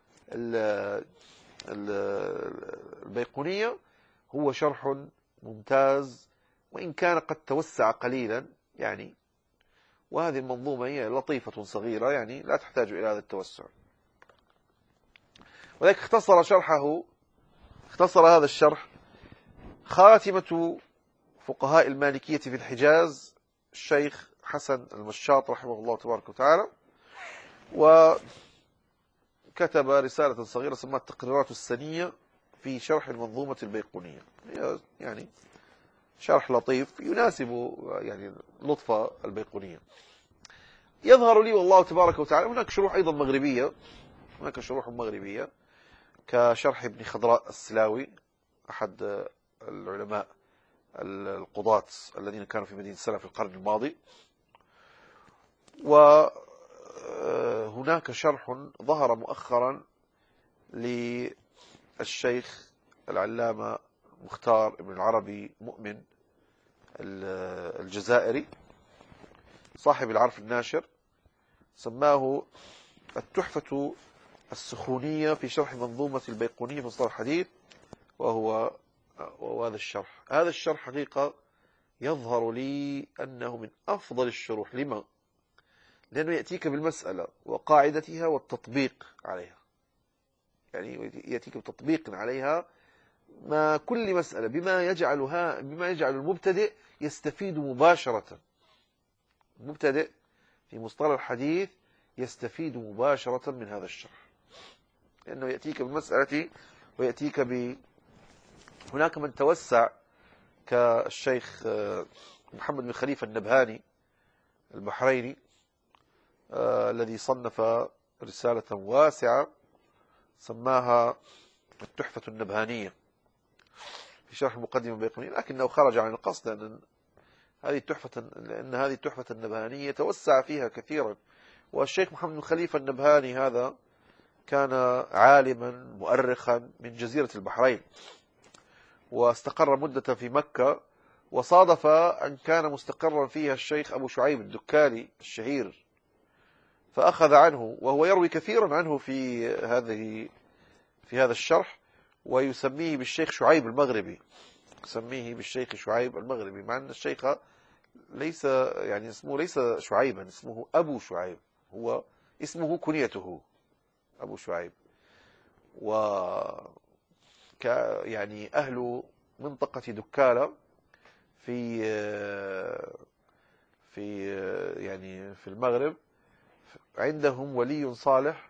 البيقونية هو شرح ممتاز، وإن كان قد توسع قليلا يعني، وهذه المنظومة هي لطيفة صغيرة يعني لا تحتاج إلى هذا التوسع. ولذلك اختصر شرحه اختصر هذا الشرح خاتمة فقهاء المالكية في الحجاز الشيخ حسن المشاط رحمه الله تبارك وتعالى، وكتب رسالة صغيرة سماها التقريرات السنية في شرح المنظومة البيقونية. يعني شرح لطيف يناسب يعني لطف البيقونية. يظهر لي والله تبارك وتعالى هناك شروح أيضا مغربية، هناك شروح مغربية كشرح ابن خضراء السلاوي أحد العلماء القضاة الذين كانوا في مدينة سلف في القرن الماضي. وهناك شرح ظهر مؤخرا للشيخ العلامة مختار ابن العربي مؤمن الجزائري صاحب العرف الناشر، سماه التحفة السخونية في شرح منظومة البيقونية في مصطلح الحديث، وهو وهذا الشرح هذا الشرح حقيقة يظهر لي أنه من أفضل الشروح. لما؟ لأنه يأتيك بالمسألة وقاعدتها والتطبيق عليها، يعني يأتيك بتطبيق عليها ما كل مسألة بما يجعلها بما يجعل المبتدئ يستفيد مباشرة. المبتدئ في مصطلح الحديث يستفيد مباشرة من هذا الشرح، لأنه يأتيك بالمسألة ويأتيك ب هناك من توسع كالشيخ محمد بن خليفة النبهاني البحريني آه الذي صنف رسالة واسعة سماها التحفة النبهانية في شرح المقدمة البيقونية، لكنه خرج عن القصد، لأن هذه التحفة لأن هذه التحفة النبهانية توسع فيها كثيرا. والشيخ محمد بن خليفة النبهاني هذا كان عالما مؤرخا من جزيرة البحرين، واستقر مدة في مكة، وصادف أن كان مستقرا فيها الشيخ أبو شعيب الدكالي الشهير، فأخذ عنه، وهو يروي كثيرا عنه في هذه في هذا الشرح، ويسميه بالشيخ شعيب المغربي، يسميه بالشيخ شعيب المغربي، مع أن الشيخ ليس يعني اسمه ليس شعيبا، اسمه أبو شعيب، هو اسمه كنيته أبو شعيب. و يعني أهل منطقة دكالة في في يعني في المغرب عندهم ولي صالح،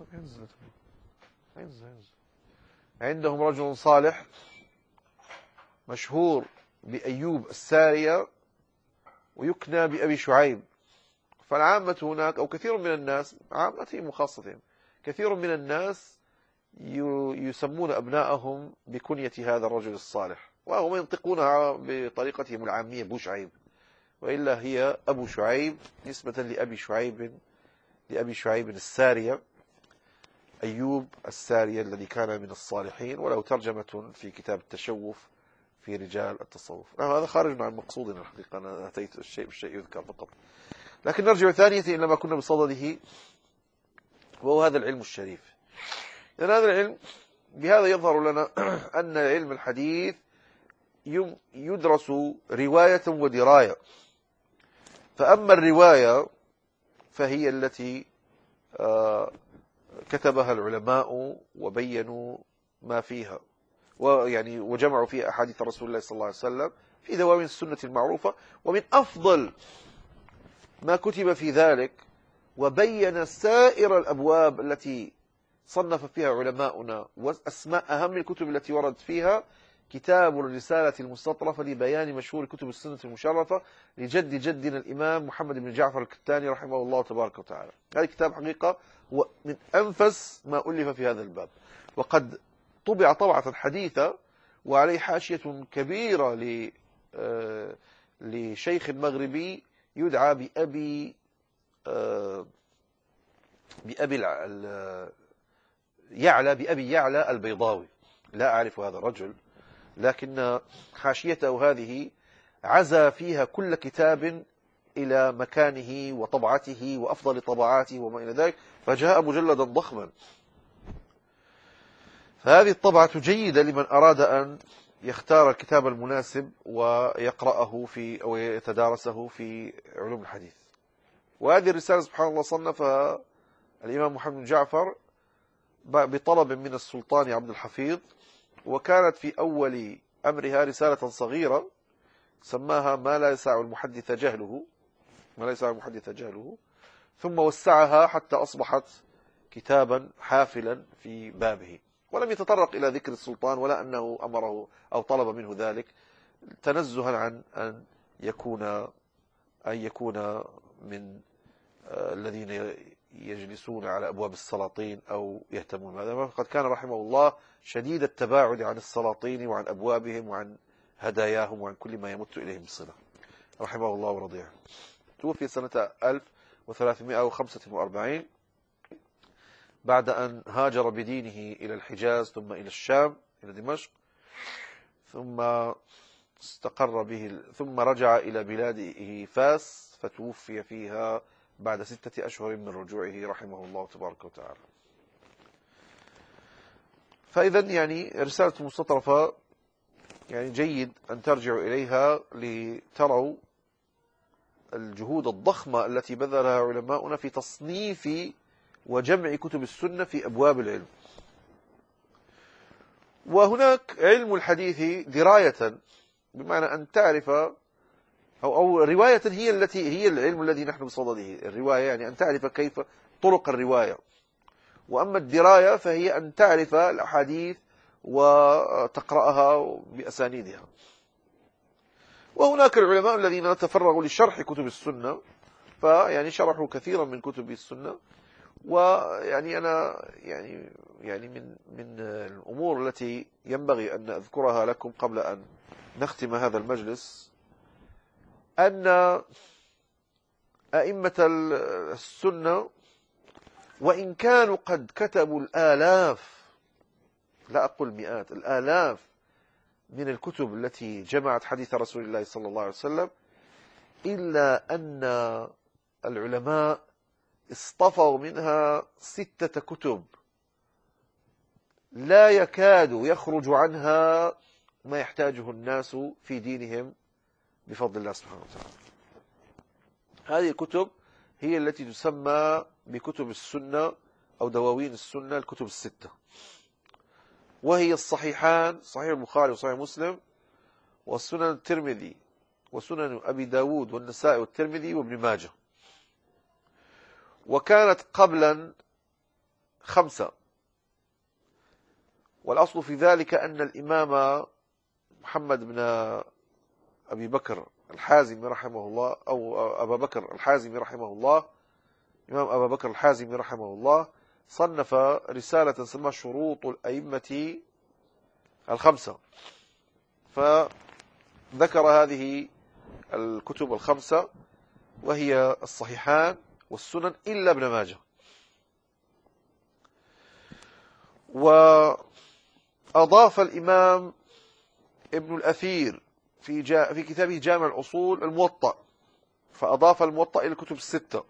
عندهم رجل صالح مشهور بأيوب السارية ويكنى بأبي شعيب. فالعامة هناك أو كثير من الناس، عامتهم وخاصتهم، كثير من الناس يسمون أبنائهم بكنية هذا الرجل الصالح، وهم ينطقونها بطريقتهم العامية بو شعيب، وإلا هي أبو شعيب نسبة لأبي شعيب لأبي شعيب السارية أيوب السارية الذي كان من الصالحين، وله ترجمة في كتاب التشوف في رجال التصوف. هذا خارج عن مقصودنا الحقيقة، أنا أتيت الشيء بالشيء يذكر فقط. لكن نرجع ثانية إلى ما كنا بصدده، وهو هذا العلم الشريف. لأن هذا العلم بهذا يظهر لنا أن علم الحديث يدرس رواية ودراية. فأما الرواية فهي التي كتبها العلماء وبينوا ما فيها، ويعني وجمعوا فيها أحاديث رسول الله صلى الله عليه وسلم في دواوين السنة المعروفة. ومن أفضل ما كتب في ذلك وبين سائر الأبواب التي صنف فيها علماؤنا وأسماء أهم الكتب التي وردت فيها كتاب الرسالة المستطرفة لبيان مشهور كتب السنة المشرفة لجد جدنا الإمام محمد بن جعفر الكتاني رحمه الله تبارك وتعالى. هذا الكتاب حقيقة هو من أنفس ما ألف في هذا الباب، وقد طبع طبعة حديثة وعليه حاشية كبيرة لشيخ مغربي يدعى بأبي بأبي يعلى بأبي يعلى البيضاوي. لا أعرف هذا الرجل، لكن حاشيته هذه عزى فيها كل كتاب إلى مكانه وطبعته وأفضل طبعاته وما إلى ذلك، فجاء مجلدا ضخما. فهذه الطبعة جيدة لمن أراد أن يختار الكتاب المناسب ويقرأه في أو يتدارسه في علوم الحديث. وهذه الرسالة سبحان الله صنفها الإمام محمد بن جعفر بطلب من السلطان عبد الحفيظ، وكانت في أول أمرها رسالة صغيرة سماها ما لا يسع المحدث جهله ما لا يسع المحدث جهله ثم وسعها حتى أصبحت كتابا حافلا في بابه، ولم يتطرق إلى ذكر السلطان ولا أنه أمره أو طلب منه ذلك، تنزها عن أن يكون أن يكون من الذين يجلسون على أبواب السلاطين أو يهتمون بهذا. فقد كان رحمه الله شديد التباعد عن السلاطين وعن أبوابهم وعن هداياهم وعن كل ما يمت إليهم صلة، رحمه الله ورضي عنه. توفي سنة ألف وثلاثمائة وخمسة وأربعين بعد أن هاجر بدينه إلى الحجاز ثم إلى الشام إلى دمشق، ثم استقر به ثم رجع إلى بلاده فاس فتوفي فيها بعد ستة أشهر من رجوعه رحمه الله تبارك وتعالى. فإذا يعني رسالة المستطرفة يعني جيد أن ترجعوا إليها لتروا الجهود الضخمة التي بذلها علماؤنا في تصنيف وجمع كتب السنة في أبواب العلم. وهناك علم الحديث دراية، بمعنى أن تعرف أو, أو رواية هي التي هي العلم الذي نحن بصدده. الرواية يعني أن تعرف كيف طرق الرواية، وأما الدراية فهي أن تعرف الأحاديث وتقرأها بأسانيدها. وهناك العلماء الذين تفرغوا لشرح كتب السنة، فيعني شرحوا كثيرا من كتب السنة. ويعني أنا يعني يعني من من الأمور التي ينبغي أن أذكرها لكم قبل أن نختم هذا المجلس أن أئمة السنة وإن كانوا قد كتبوا الآلاف، لا أقول مئات، الآلاف من الكتب التي جمعت حديث رسول الله صلى الله عليه وسلم، إلا أن العلماء اصطفوا منها ستة كتب لا يكاد يخرج عنها ما يحتاجه الناس في دينهم بفضل الله سبحانه وتعالى. هذه الكتب هي التي تسمى بكتب السنة أو دواوين السنة، الكتب الستة، وهي الصحيحان صحيح البخاري وصحيح مسلم والسنن الترمذي وسنن أبي داود والنسائي والترمذي وابن ماجه. وكانت قبلا خمسة، والأصل في ذلك أن الإمام محمد بن أبي بكر الحازمي رحمه الله أو أبا بكر الحازمي رحمه الله إمام أبا بكر الحازمي رحمه الله صنف رسالة سماها شروط الأئمة الخمسة، فذكر هذه الكتب الخمسة وهي الصحيحان والسنن إلا ابن ماجه. وأضاف الإمام ابن الأثير في, جا في كتابه جامع الأصول الموطأ، فأضاف الموطأ إلى الكتب الستة.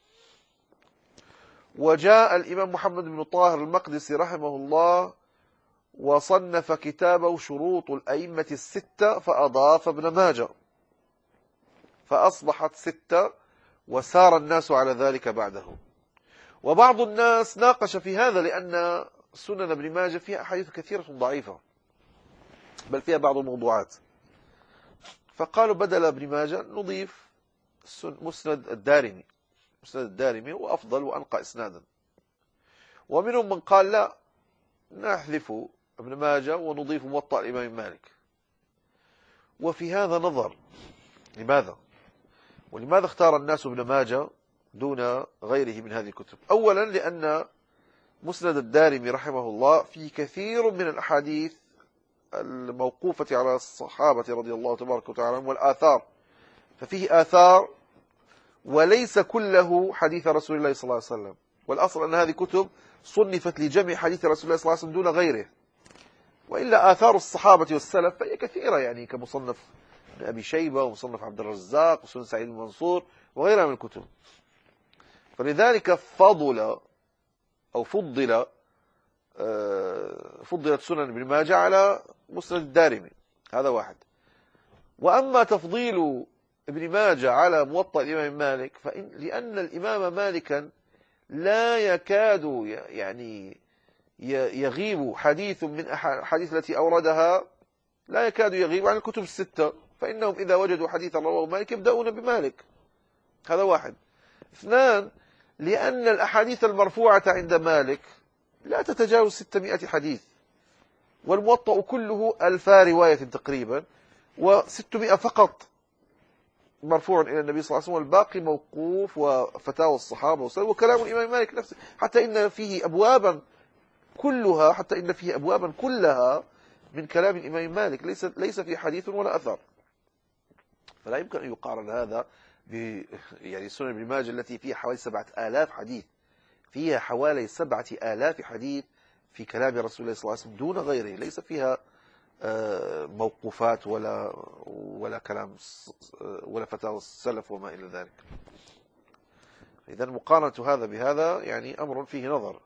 وجاء الإمام محمد بن طاهر المقدسي رحمه الله وصنف كتابه شروط الأئمة الستة فأضاف ابن ماجه، فأصبحت ستة وسار الناس على ذلك بعده. وبعض الناس ناقش في هذا لأن سنن ابن ماجه فيها أحاديث كثيرة ضعيفة، بل فيها بعض الموضوعات، فقالوا بدل ابن ماجه نضيف مسند الدارمي. مسند الدارمي هو أفضل وأنقى إسنادا. ومنهم من قال لا، نحذف ابن ماجه ونضيف موطأ الإمام مالك. وفي هذا نظر، لماذا؟ ولماذا اختار الناس ابن ماجه دون غيره من هذه الكتب؟ أولا لأن مسند الدارمي رحمه الله فيه كثير من الأحاديث الموقوفة على الصحابة رضي الله تبارك وتعالى عنهم والآثار، ففيه آثار وليس كله حديث رسول الله صلى الله عليه وسلم. والأصل أن هذه كتب صنفت لجمع حديث رسول الله صلى الله عليه وسلم دون غيره، وإلا آثار الصحابة والسلف فهي كثيرة، يعني كمصنف ابن أبي شيبة ومصنف عبد الرزاق وسنن سعيد المنصور وغيرها من الكتب. فلذلك فضل أو فضل فضلت سنن ابن ماجه على مسند الدارمي. هذا واحد. وأما تفضيل ابن ماجه على موطأ الإمام مالك فإن لأن الإمام مالكا لا يكاد يعني يغيب حديث من الحديث التي أوردها، لا يكاد يغيب عن الكتب الستة، فإنهم إذا وجدوا حديثا رواه مالك يبدأون بمالك. هذا واحد. اثنان، لأن الأحاديث المرفوعة عند مالك لا تتجاوز ستمائة حديث، والموطأ كله ألفا رواية تقريبا، وستمائة فقط مرفوع إلى النبي صلى الله عليه وسلم، والباقي موقوف وفتاوى الصحابة وكلام الإمام مالك نفسه، حتى إن فيه أبوابا كلها حتى إن فيه أبوابا كلها من كلام الإمام مالك، ليس ليس فيه حديث ولا أثر. فلا يمكن أن يقارن هذا ب يعني سنن ابن ماجه التي فيها حوالي سبعة آلاف حديث، فيها حوالي سبعة آلاف حديث في كلام رسول الله صلى الله عليه وسلم دون غيره، ليس فيها موقوفات ولا ولا كلام ولا فتاوى السلف وما إلى ذلك. إذا مقارنة هذا بهذا يعني أمر فيه نظر.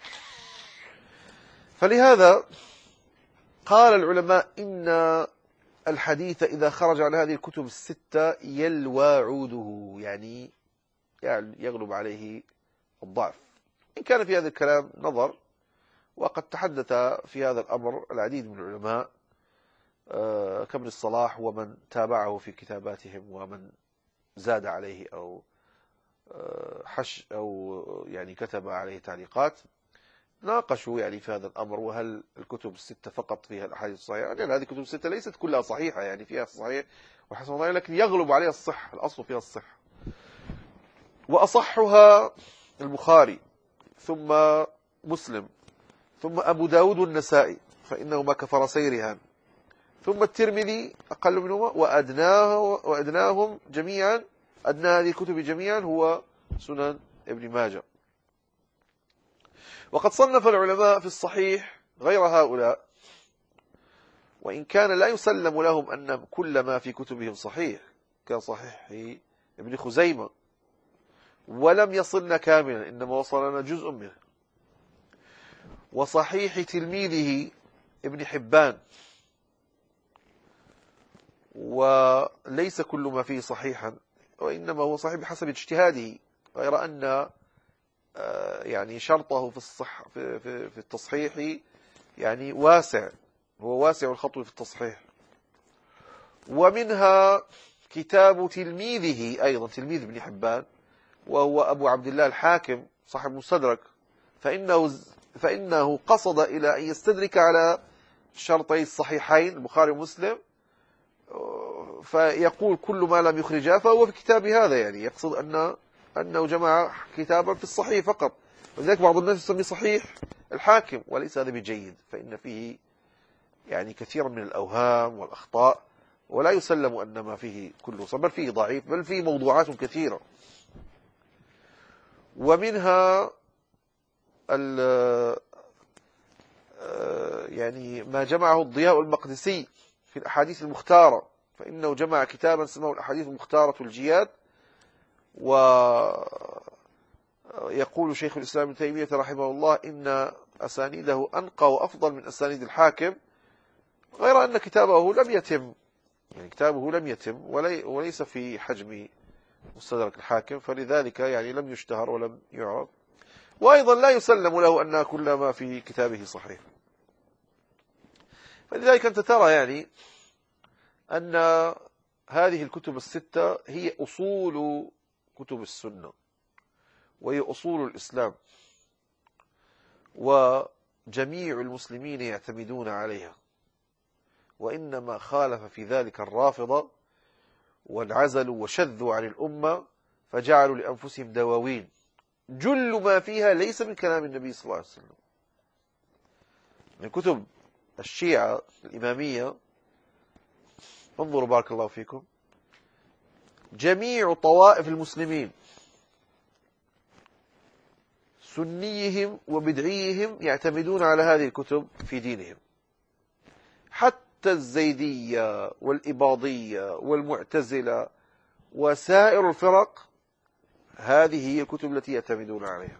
فلهذا قال العلماء إن الحديث إذا خرج عن هذه الكتب الستة يلوى عوده، يعني يغلب عليه الضعف. إن كان في هذا الكلام نظر، وقد تحدث في هذا الأمر العديد من العلماء كابن الصلاح ومن تابعه في كتاباتهم ومن زاد عليه أو حش أو يعني كتب عليه تعليقات، ناقشوا يعني في هذا الأمر، وهل الكتب الستة فقط فيها الأحاديث الصحيحة؟ يعني هذه الكتب الستة ليست كلها صحيحة، يعني فيها صحيح وحسن ضعيف، لكن يغلب عليها الصحة، الأصل فيها الصحة. وأصحها البخاري، ثم مسلم، ثم أبو داود والنسائي فإنهما كفرسي رهان، ثم الترمذي أقل منهما، وأدناه وأدناهم جميعا، أدنى هذه الكتب جميعا هو سنن ابن ماجه. وقد صنف العلماء في الصحيح غير هؤلاء، وإن كان لا يسلم لهم أن كل ما في كتبهم صحيح، كصحيح ابن خزيمة، ولم يصلنا كاملا، إنما وصلنا جزء منه. وصحيح تلميذه ابن حبان، وليس كل ما فيه صحيحا، وإنما هو صحيح بحسب اجتهاده، غير أن يعني شرطه في الصح في في في التصحيح يعني واسع، هو واسع الخطو في التصحيح. ومنها كتاب تلميذه أيضا، تلميذ ابن حبان، وهو أبو عبد الله الحاكم صاحب مستدرك، فإنه فإنه قصد إلى أن يستدرك على شرطي الصحيحين البخاري ومسلم، فيقول كل ما لم يخرجاه فهو في كتاب هذا، يعني يقصد أن أنه جمع كتابا في الصحيح فقط. ولذلك بعض الناس يسمي صحيح الحاكم، وليس هذا بجيد، فإن فيه يعني كثيرا من الأوهام والأخطاء، ولا يسلم أن ما فيه كله صح، بل فيه ضعيف، بل فيه موضوعات كثيرة. ومنها يعني ما جمعه الضياء المقدسي في الأحاديث المختارة، فإنه جمع كتابا اسمه الأحاديث المختارة الجياد. ويقول شيخ الإسلام ابن تيمية رحمه الله إن أسانيده أنقى وأفضل من أسانيد الحاكم، غير أن كتابه لم يتم، يعني كتابه لم يتم وليس في حجم مستدرك الحاكم، فلذلك يعني لم يشتهر ولم يعرض. وأيضا لا يسلم له أن كل ما في كتابه صحيح. فلذلك أنت ترى يعني أن هذه الكتب الستة هي أصول كتب السنة، وهي أصول الإسلام، وجميع المسلمين يعتمدون عليها. وإنما خالف في ذلك الرافضة، وانعزلوا وشذوا عن الأمة، فجعلوا لأنفسهم دواوين جل ما فيها ليس من كلام النبي صلى الله عليه وسلم. من كتب الشيعة الإمامية، انظروا بارك الله فيكم، جميع طوائف المسلمين سنيهم وبدعيهم يعتمدون على هذه الكتب في دينهم، حتى حتى الزيدية والإباضية والمعتزلة وسائر الفرق، هذه هي الكتب التي يعتمدون عليها،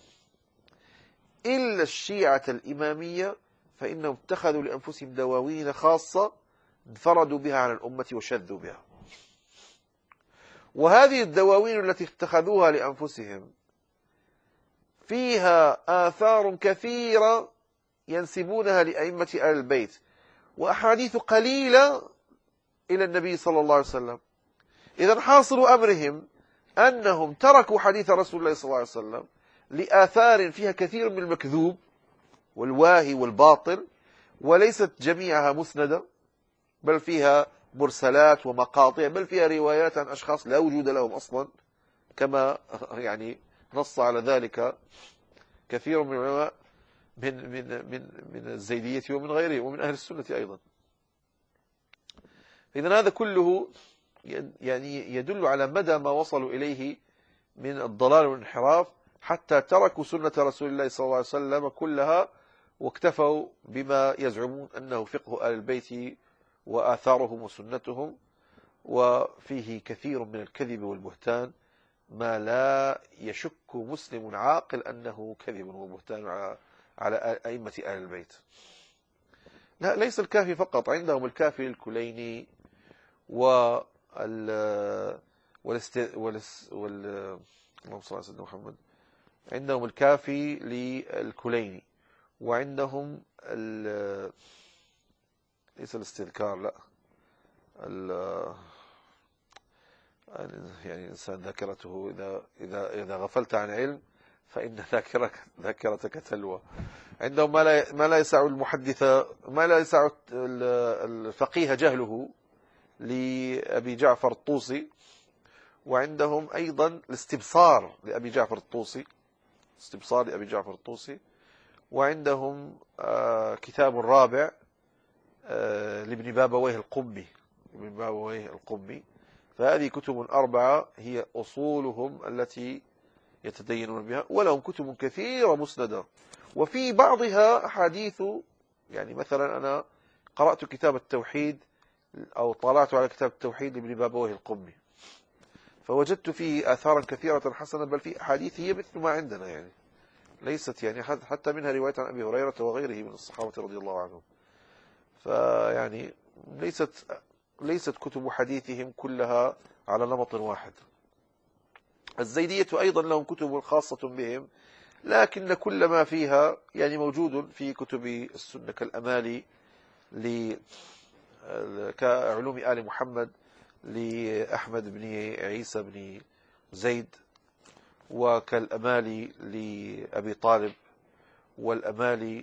إلا الشيعة الإمامية فإنهم اتخذوا لأنفسهم دواوين خاصة انفردوا بها عن الأمة وشذوا بها. وهذه الدواوين التي اتخذوها لأنفسهم فيها آثار كثيرة ينسبونها لأئمة آل البيت، وأحاديث قليلة إلى النبي صلى الله عليه وسلم. إذا حاصل أمرهم أنهم تركوا حديث رسول الله صلى الله عليه وسلم لآثار فيها كثير من المكذوب والواهي والباطل، وليست جميعها مسندة، بل فيها مرسلات ومقاطع، بل فيها روايات عن أشخاص لا وجود لهم أصلا، كما يعني نص على ذلك كثير من العلماء من من من من الزيدية ومن غيره ومن أهل السنة أيضا. إذن هذا كله يعني يدل على مدى ما وصلوا إليه من الضلال والانحراف، حتى تركوا سنة رسول الله صلى الله عليه وسلم كلها واكتفوا بما يزعمون أنه فقه آل البيت وآثارهم وسنتهم، وفيه كثير من الكذب والبهتان ما لا يشك مسلم عاقل أنه كذب وبهتان على أئمة آل البيت. لا، ليس الكافي فقط، عندهم الكافي الكليني وال والاست والس وال اللهم صل على سيدنا محمد، عندهم الكافي للكليني، وعندهم ال... ليس الاستذكار، لا ال... يعني الإنسان ذاكرته إذا إذا إذا غفلت عن علم فإن ذاكرتك ذاكرتك تلوى. عندهم ما لا ما لا يسع المحدث، ما لا يسع الفقيه جهله لأبي جعفر الطوسي، وعندهم أيضا الاستبصار لأبي جعفر الطوسي، استبصار لأبي جعفر الطوسي، وعندهم آه كتاب الرابع آه لابن بابويه القمي، ابن بابويه القمي. فهذه كتب أربعة هي أصولهم التي يتدينون بها، ولهم كتب كثيرة مسندة، وفي بعضها أحاديث. يعني مثلا أنا قرأت كتاب التوحيد أو طلعت على كتاب التوحيد لابن بابويه القمي، فوجدت فيه آثارا كثيرة حسنة، بل في أحاديث هي مثل ما عندنا، يعني ليست يعني حتى منها رواية عن أبي هريرة وغيره من الصحابة رضي الله عنهم. فيعني ليست ليست كتب حديثهم كلها على نمط واحد. الزيدية أيضا لهم كتب خاصة بهم، لكن كل ما فيها يعني موجود في كتب السنة، كالأمالي كعلوم آل محمد لأحمد بن عيسى بن زيد، وكالأمالي لأبي طالب، والأمالي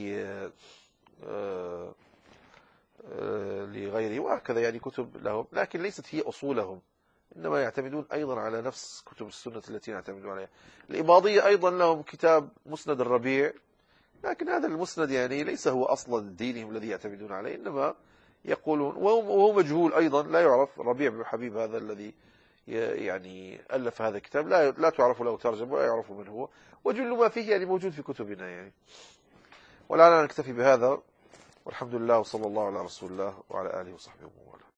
لغيره، وهكذا يعني كتب لهم، لكن ليست هي أصولهم، إنما يعتمدون أيضا على نفس كتب السنة التي نعتمد عليها. الإباضية أيضا لهم كتاب مسند الربيع، لكن هذا المسند يعني ليس هو أصلا دينهم الذي يعتمدون عليه، إنما يقولون، وهو مجهول أيضا، لا يعرف. ربيع بن حبيب هذا الذي يعني ألف هذا الكتاب لا لا تعرف له ترجمة ولا يعرف من هو، وجل ما فيه يعني موجود في كتبنا يعني. ولعلنا نكتفي بهذا، والحمد لله، وصلى الله على رسول الله وعلى آله وصحبه وسلم.